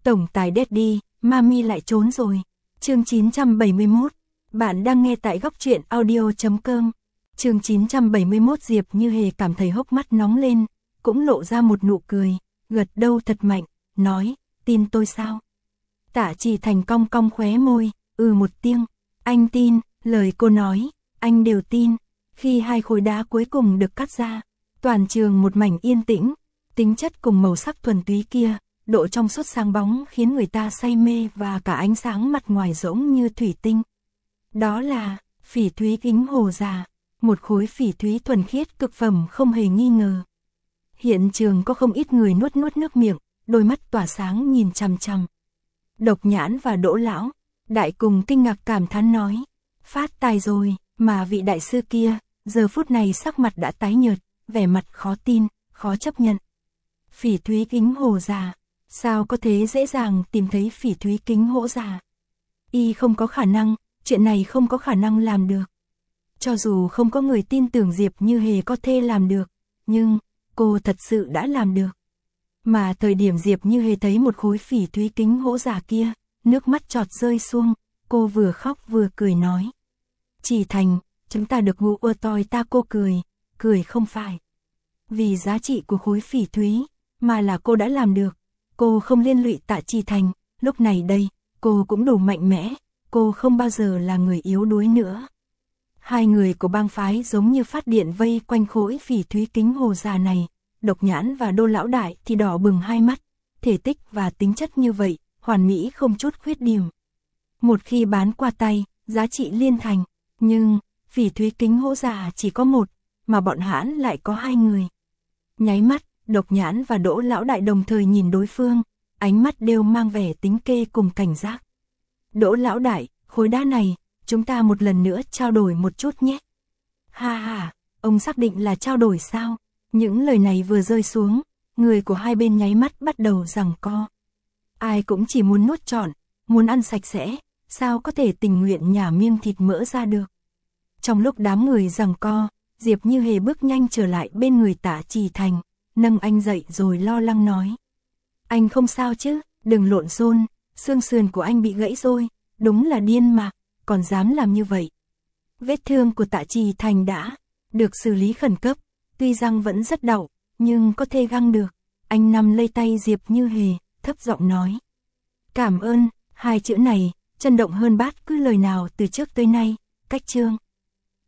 Tổng tài Daddy, Mami lại trốn rồi. Chương 971. Bạn đang nghe tại góc truyện audio.com. Chương 971. Diệp Như Hề cảm thấy hốc mắt nóng lên, cũng lộ ra một nụ cười, gật đầu thật mạnh, nói, tin tôi sao? Tạ Chỉ Thành cong cong khóe môi, một tiếng, anh tin, lời cô nói, anh đều tin. Khi hai khối đá cuối cùng được cắt ra, toàn trường một mảnh yên tĩnh, tính chất cùng màu sắc thuần túy kia, độ trong suốt sáng bóng khiến người ta say mê và cả ánh sáng mặt ngoài rỗng như thủy tinh. Đó là phỉ thúy kính hồ già, một khối phỉ thúy thuần khiết cực phẩm không hề nghi ngờ. Hiện trường có không ít người nuốt nước miệng, đôi mắt tỏa sáng nhìn chằm chằm. Độc Nhãn và Đỗ Lão Đại cùng kinh ngạc cảm thán nói, phát tài rồi, mà vị đại sư kia, giờ phút này sắc mặt đã tái nhợt, vẻ mặt khó tin, khó chấp nhận. Phỉ thúy kính hồ già, sao có thể dễ dàng tìm thấy phỉ thúy kính hỗ già? Y không có khả năng, chuyện này không có khả năng làm được. Cho dù không có người tin tưởng Diệp Như Hề có thể làm được, nhưng cô thật sự đã làm được. Mà thời điểm Diệp Như Hề thấy một khối phỉ thúy kính hỗ già kia, nước mắt chọt rơi xuống, cô vừa khóc vừa cười nói. Chỉ Thành, chúng ta được ngu ơ toi ta. Cô cười không phải vì giá trị của khối phỉ thúy, mà là cô đã làm được. Cô không liên lụy Tạ Chỉ Thành, lúc này đây, cô cũng đủ mạnh mẽ, cô không bao giờ là người yếu đuối nữa. Hai người của bang phái giống như phát điện vây quanh khối phỉ thúy kính hồ già này, Độc Nhãn và Đỗ Lão Đại thì đỏ bừng hai mắt, thể tích và tính chất như vậy, hoàn mỹ không chút khuyết điểm. Một khi bán qua tay, giá trị liên thành, nhưng phỉ thúy kính hỗ già chỉ có một, mà bọn hãn lại có hai người. Nháy mắt, Độc Nhãn và Đỗ Lão Đại đồng thời nhìn đối phương, ánh mắt đều mang vẻ tính kê cùng cảnh giác. Đỗ Lão Đại, khối đá này, chúng ta một lần nữa trao đổi một chút nhé. Ha ha, ông xác định là trao đổi sao? Những lời này vừa rơi xuống, người của hai bên nháy mắt bắt đầu giằng co. Ai cũng chỉ muốn nuốt trọn, muốn ăn sạch sẽ, sao có thể tình nguyện nhả miếng thịt mỡ ra được. Trong lúc đám người giằng co, Diệp Như Hề bước nhanh trở lại bên người Tạ Chỉ Thành, nâng anh dậy rồi lo lắng nói. Anh không sao chứ, đừng lộn xộn, xương sườn của anh bị gãy rồi, đúng là điên mà, còn dám làm như vậy. Vết thương của Tạ Chỉ Thành đã được xử lý khẩn cấp, tuy răng vẫn rất đau, nhưng có thể găng được. Anh nắm lấy tay Diệp Như Hề, thấp giọng nói. Cảm ơn, hai chữ này, chân động hơn bát cứ lời nào từ trước tới nay, cách chương.